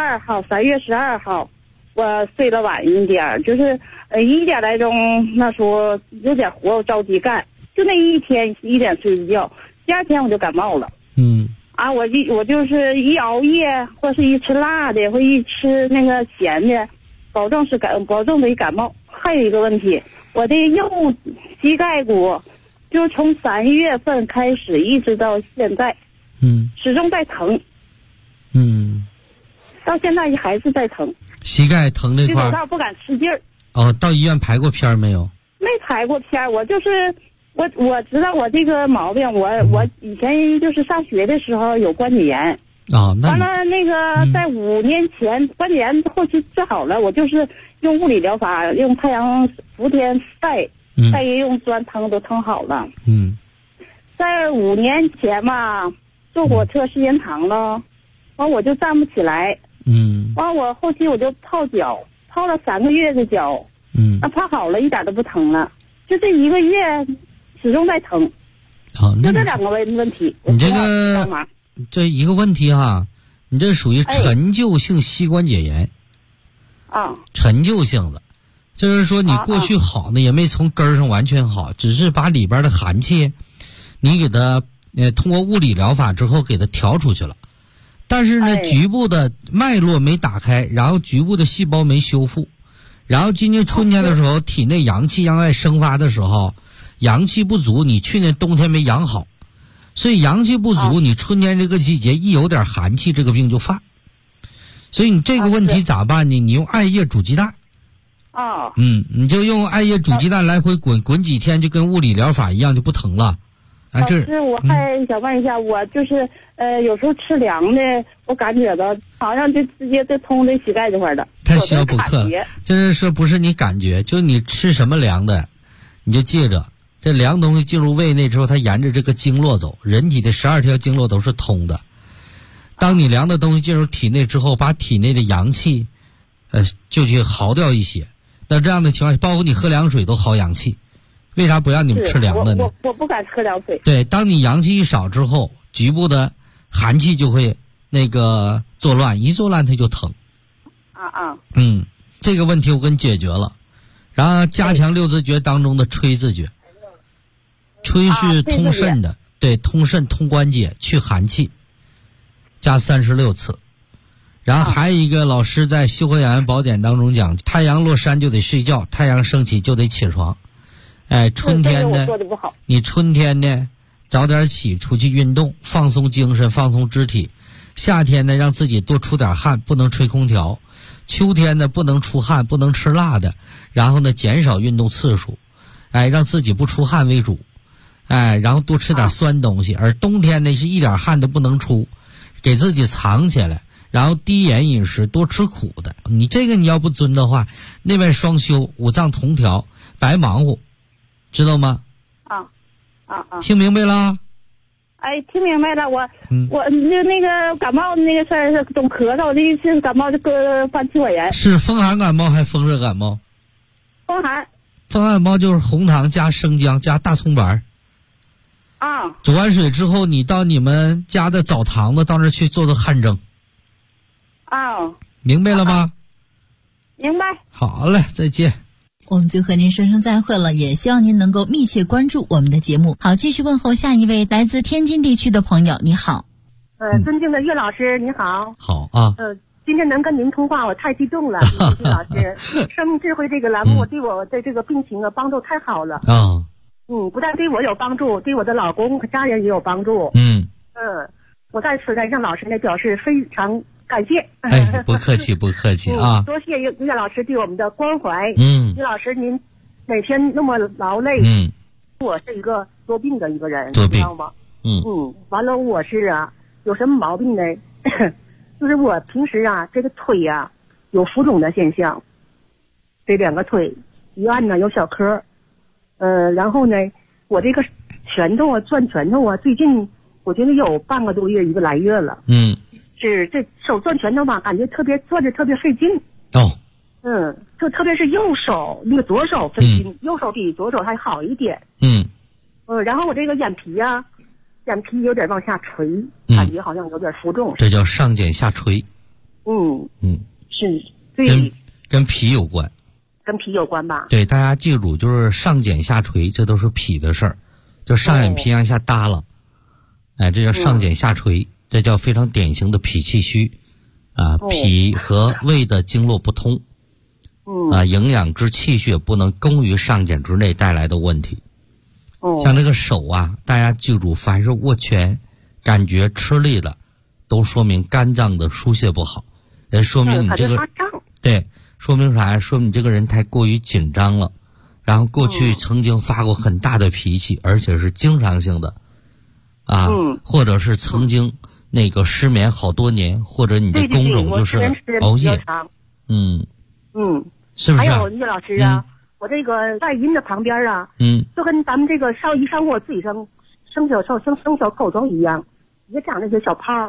3月12号，我睡得晚一点，就是1点来钟，那时候有点活我着急干，就那一天1点睡的觉，第2天我就感冒了。我就是一熬夜，或是一吃辣的，或一吃那个咸的，保证的一感冒。还有一个问题，我的右膝盖骨，就从3月份开始一直到现在，始终在疼。到现在还是在疼。 膝盖疼那块儿， 就不敢吃劲儿。 到医院排过片没有？ 没排过片，我就是我知道我这个毛病，我以前就是上学的时候有关节炎。完了那个在5年前关节炎后期治好了，我就是用物理疗法，用太阳伏天晒，用酸疼都疼好了。在5年前嘛，坐火车时间长了，完我就站不起来。完我后期我就泡脚，泡了3个月的脚。泡好了，一点都不疼了，就这1个月始终在疼。 好， 就这2个问题。 你这一个问题哈，你这属于陈旧性膝关节炎。陈旧性的，就是说你过去好呢，也没从根儿上完全好，只是把里边的寒气，你给它通过物理疗法之后给它调出去了。但是呢，局部的脉络没打开，然后局部的细胞没修复，然后今年春天的时候，体内阳气向外生发的时候，阳气不足，你去年冬天没养好，所以阳气不足，你春天这个季节一有点寒气，这个病就犯。所以你这个问题咋办呢？你用艾叶煮鸡蛋。你就用艾叶煮鸡蛋来回滚几天，就跟物理疗法一样，就不疼了。 老师，我还想问一下，我就是有时候吃凉的，我感觉到好像就直接就通这膝盖这块的。 太需要补课了，就是说不是你感觉，就你吃什么凉的，你就记着，这凉东西进入胃内之后，它沿着这个经络走，人体的12条经络都是通的。当你凉的东西进入体内之后，把体内的阳气，就去耗掉一些。那这样的情况下，包括你喝凉水都耗阳气。为啥不让你们吃凉的呢？ 我不敢喝凉水。 对，当你阳气一少之后，局部的寒气就会作乱，一作乱它就疼。这个问题我给你解决了，然后加强6字诀当中的吹字诀。吹是通肾的，对，通肾通关节去寒气，加36次。然后还有一个老师在《修和养颜宝典》当中讲，太阳落山就得睡觉，太阳升起就得起床。春天呢，你春天呢早点起，出去运动，放松精神，放松肢体。夏天呢，让自己多出点汗，不能吹空调。秋天呢，不能出汗，不能吃辣的，然后呢减少运动次数，让自己不出汗为主，然后多吃点酸东西。而冬天呢，是一点汗都不能出，给自己藏起来，然后低盐饮食，多吃苦的。你这个你要不遵的话，内外双修，五脏同调，白忙活，知道吗？听明白了？ 听明白了。我那个感冒那个事儿是总咳嗽，这次感冒就犯气管炎。 是风寒感冒还是风热感冒？ 风寒。 风寒感冒就是红糖加生姜加大葱白。煮完水之后，你到你们家的澡堂子到那儿去做汗蒸。明白了吗？ 明白。 好嘞，再见。 我们就和您说声再会了，也希望您能够密切关注我们的节目。好，继续问候下一位来自天津地区的朋友，你好。 尊敬的岳老师，你好。 好啊。 今天能跟您通话，我太激动了。岳老师，生命智慧这个栏目对我的这个病情帮助太好了。不但对我有帮助，对我的老公和家人也有帮助。我在此向老师表示非常感谢。 不客气不客气啊！ 多谢岳老师对我们的关怀。岳老师您每天那么劳累。我是一个多病的一个人，你知道吗？完了我是有什么毛病呢？就是我平时这个腿有浮肿的现象，这2个腿一按呢有小颗。然后呢我这个拳头攥拳头最近我觉得有半个多月1个来月了。是这手攥拳头吧，感觉攥着特别费劲。就特别是右手那个左手费劲，右手比左手还好一点。然后我这个眼皮有点往下垂，感觉好像有点浮肿。 这叫上睑下垂。 是对， 跟脾有关。 跟脾有关吧？ 对，大家记住，就是上睑下垂，这都是脾的事儿，就上眼皮往下耷拉，这叫上睑下垂。这叫非常典型的脾气虚，脾和胃的经络不通，营养之气血不能供于上睑之内带来的问题。像这个手大家记住，凡是握拳感觉吃力了，都说明肝脏的疏泄不好，也说明你这个对，说明啥呀？说明你这个人太过于紧张了，然后过去曾经发过很大的脾气，而且是经常性的，或者是曾经失眠好多年，或者你的工种就是熬夜。是不是？ 还有岳老师我这个在您的旁边就跟咱们这个上火自己生小口疮一样，也长那些小泡。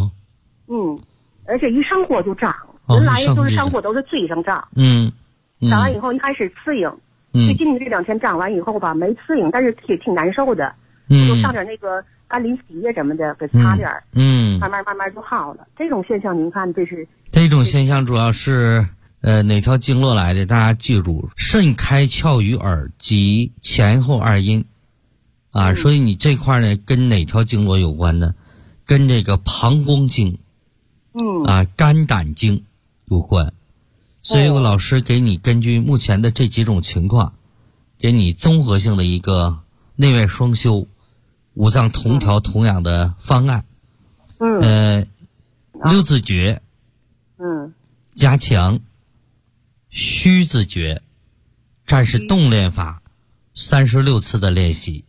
而且一上火就长，原来就是上火都是嘴上长。长完以后一开始刺痒，最近这2天长完以后吧没刺痒，但是挺难受的。 就上点那个甘霖洗液什么的给擦点，慢慢就好了。这种现象您看这种现象主要是哪条经络来的？大家记住，肾开窍于耳及前后二阴啊，所以你这块呢跟哪条经络有关呢？跟这个膀胱经肝胆经有关。所以我老师给你根据目前的这几种情况，给你综合性的一个内外双修、五脏同调同养的方案。六字诀，加强虚字诀，战士动练法，36次的练习。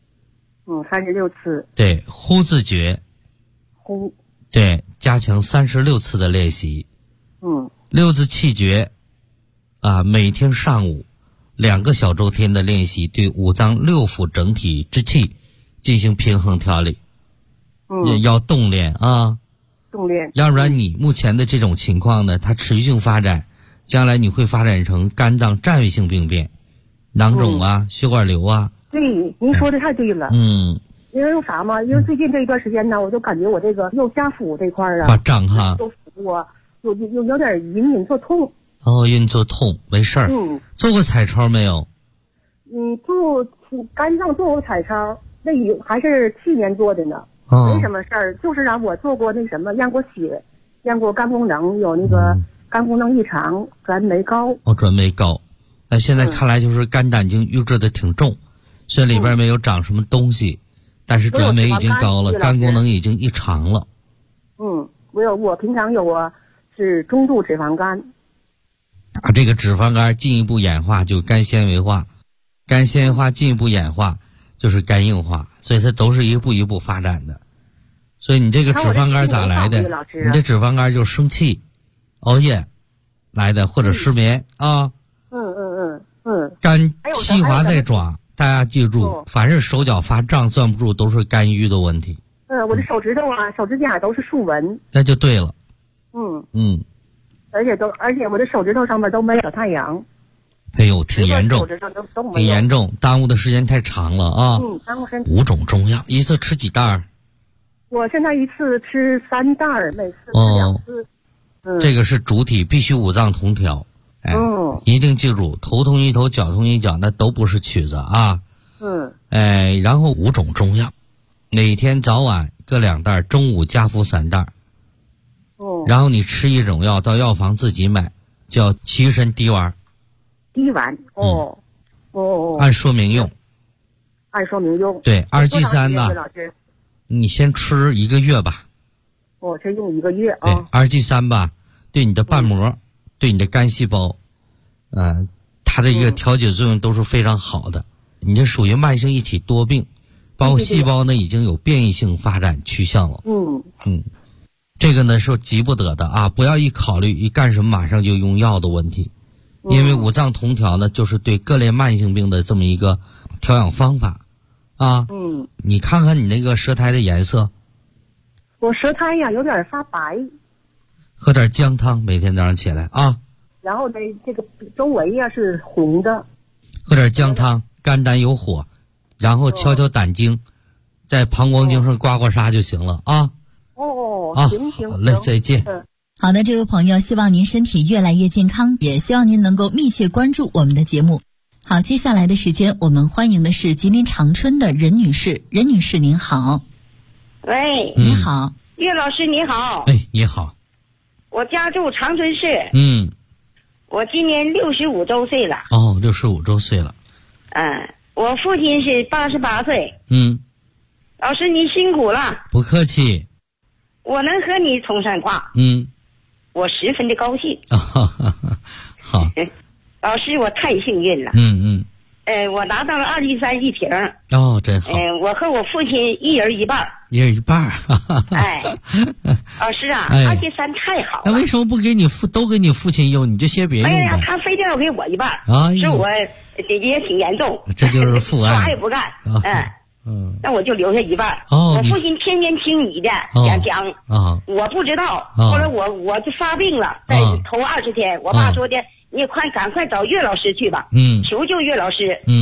36次。 对，呼字诀。 呼。 对，加强36次的练习。六字气诀。每天上午2个小周天的练习，对五脏六腑整体之气进行平衡调理。也要动练啊， 动练， 要不然你目前的这种情况呢，它持续性发展，将来你会发展成肝脏占位性病变，囊肿啊，血管瘤啊。 对，您说的太对了。因为啥嘛？因为最近这一段时间呢，我就感觉我这个右下腹这块发胀哈， 都我有点隐作痛。 隐作痛，没事儿。做过彩超没有？ 做肝脏做过彩超，那还是去年做的呢。没什么事儿，就是让我做过那什么，验过血，验过肝功能，有那个肝功能异常，转酶高。转酶高。现在看来就是肝胆经郁滞的挺重，虽然里边没有长什么东西，但是转酶已经高了，肝功能已经异常了。 我平常是中度脂肪肝。 这个脂肪肝进一步演化就肝纤维化，肝纤维化进一步演化就是肝硬化，所以它都是一步一步发展的。所以你这个脂肪肝咋来的？你这脂肪肝就是生气、熬夜来的，或者失眠啊。肝气滑在爪，大家记住，凡是手脚发胀、攥不住，都是肝郁的问题。 我的手指头手指甲都是竖纹。 那就对了。 而且我的手指头上面都没有太阳。 哎呦，挺严重，挺严重，耽误的时间太长了啊！ 耽误身体。 5种中药，一次吃几袋儿？ 我现在一次吃3袋儿，每次吃2次。 这个是主体，必须五脏同调。一定记住，头痛医头，脚痛医脚，那都不是曲子啊。然后5种中药，每天早晚各2袋，中午加服3袋。然后你吃一种药，到药房自己买，叫祛肾滴丸。 滴丸， 按说明用。 按说明用。 对，2G3呢，你先吃1个月吧。 先用1个月啊。 对，2G3吧，对你的瓣膜，对你的肝细胞，它的一个调节作用都是非常好的。你这属于慢性一体多病，包括细胞呢已经有变异性发展趋向了。这个呢是急不得的啊，不要一考虑一干什么马上就用药的问题。因为五脏同调呢，就是对各类慢性病的这么一个调养方法啊。你看看你那个舌苔的颜色。 我舌苔呀有点发白。 喝点姜汤，每天早上起来啊。 然后呢，这个周围呀是红的。 喝点姜汤，肝胆有火，然后敲敲胆经，在膀胱经上刮刮痧就行了啊。 行， 好嘞，再见。 好的，这位朋友，希望您身体越来越健康，也希望您能够密切关注我们的节目。好，接下来的时间，我们欢迎的是吉林长春的任女士。任女士您好。 喂， 你好。 岳老师你好。 你好。 我家住长春市。我今年65周岁了。 65周岁了。 我父亲是88岁。老师您辛苦了。 不客气。 我能和你通上话。我十分的高兴。 好。 老师我太幸运了。我拿到了2G3一瓶。 真好。 我和我父亲一人一半。 一人一半。 老师啊，2G3太好了。 那为什么不给你都给你父亲用，你就先别用呗？ 他非得要给我一半。是我姐姐也挺严重。 这就是父爱。 啥也不干。那我就留下一半。我父亲天天听你的讲。我不知道。后来我就发病了，在头20天，我爸说的，你赶快找岳老师去吧。求救岳老师。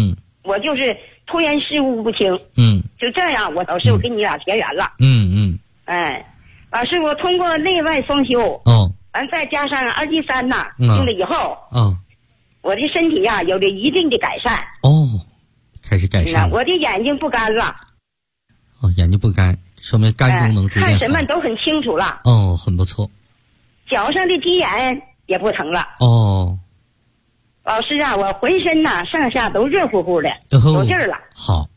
我就是突然事务不清。就这样，老师我跟你俩结缘了。老师我通过内外双修，完再加上2G3呐，用了以后，我的身体呀有了一定的改善。 开始改善。 我的眼睛不干了。 眼睛不干，说明肝功能逐渐好。 看什么都很清楚了。 很不错。 脚上的鸡眼也不疼了。老师啊，我浑身呐上下都热乎乎的，有劲儿了。 好。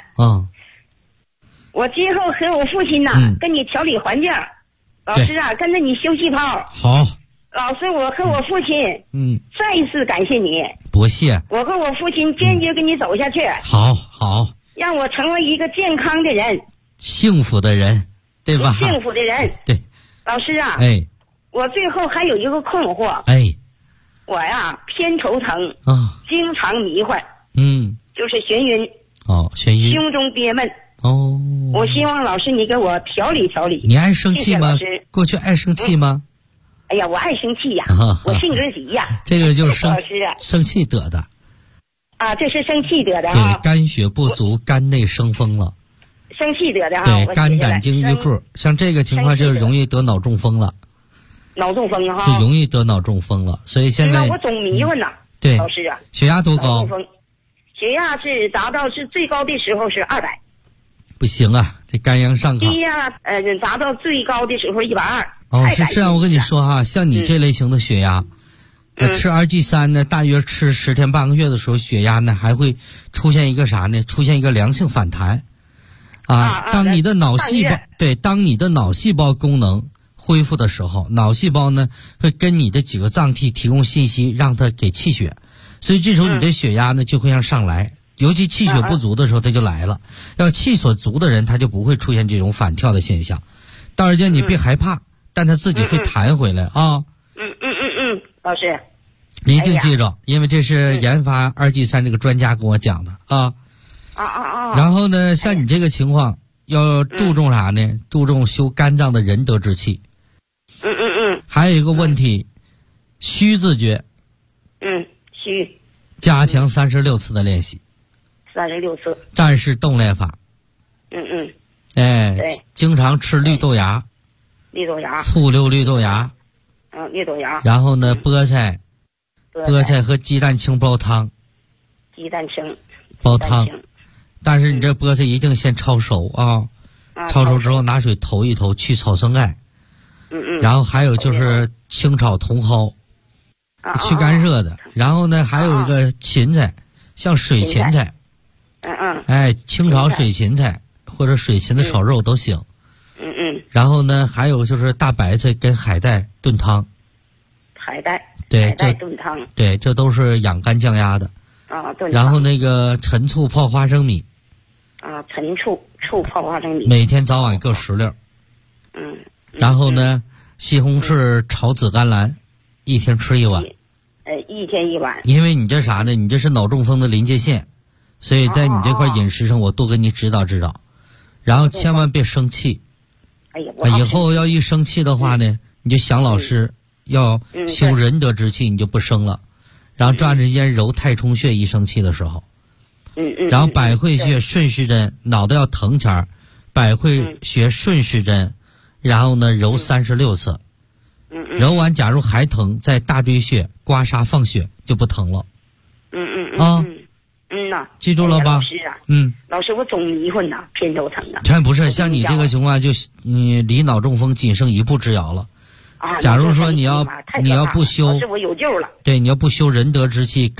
我今后和我父亲呐，跟你调理环境。老师啊，跟着你修气泡。 好。 老师，我和我父亲，再一次感谢你。 不谢。 我和我父亲坚决跟你走下去。 好。 让我成为一个健康的人， 幸福的人，对吧？ 幸福的人。 对。 老师啊，我最后还有一个困惑。我呀偏头疼经常迷幻。就是眩晕。 眩晕。 胸中憋闷。我希望老师你给我调理调理。 你爱生气吗？过去爱生气吗？ 哎呀，我爱生气呀，我性格急呀。 这个就是生气得的。 这是生气得的对，肝血不足，肝内生风了。 生气得的对，肝胆经郁固，像这个情况就容易得脑中风了。 脑中风就容易得脑中风了，所以现在我总迷糊呢。 对， 老师啊， 血压多高？ 血压是达到是最高的时候是200。 不行啊，这肝阳上亢。 低呀，达到最高的时候120。 是这样，我跟你说哈，像你这类型的血压，吃2G3呢，大约吃10天半个月的时候，血压呢还会出现一个啥呢？出现一个良性反弹。当你的脑细胞当你的脑细胞功能恢复的时候，脑细胞呢会跟你的几个脏器提供信息，让它给气血，所以这时候你的血压呢就会上来。尤其气血不足的时候，它就来了。要气所足的人，他就不会出现这种反跳的现象。到时间你别害怕，但他自己会弹回来啊。 老师， 你一定记着，因为这是研发2G3这个专家跟我讲的啊。然后呢，像你这个情况，要注重啥呢？注重修肝脏的仁德之气。还有一个问题，虚自觉。 虚。 加强36次的练习。 36次。 战士动练法。经常吃绿豆芽。醋溜绿豆芽。 绿豆芽。 然后呢，菠菜和鸡蛋清煲汤。 鸡蛋清煲汤。但是你这菠菜一定先焯熟啊，焯熟之后拿水投一投，去草酸钙。然后还有就是清炒茼蒿，去干热的。然后呢，还有一个芹菜，像水芹菜。清炒水芹菜或者水芹的炒肉都行。然后呢，还有就是大白菜跟海带炖汤。 海带炖汤。 对，这都是养肝降压的。然后那个陈醋泡花生米。 陈醋泡花生米。 每天早晚各10粒。然后呢，西红柿炒紫甘蓝，一天吃1碗。 一天1碗。 因为你这啥呢？你这是脑中风的临界线，所以在你这块饮食上，我多给你指导指导。然后千万别生气。以后要一生气的话呢，你就想老师要修仁德之气，你就不生了。然后抓着间揉太冲穴，一生气的时候。然后百会穴顺时针，脑袋要疼前儿，百会穴顺时针，然后呢揉36次。揉完假如还疼，在大椎穴刮痧放血就不疼了。记住了吧？ 老师啊，老师我总迷混呐，偏头疼啊。 不是，像你这个情况，就你离脑中风仅剩一步之遥了。假如说你要不修， 我有救了。 对，你要不修仁德之气。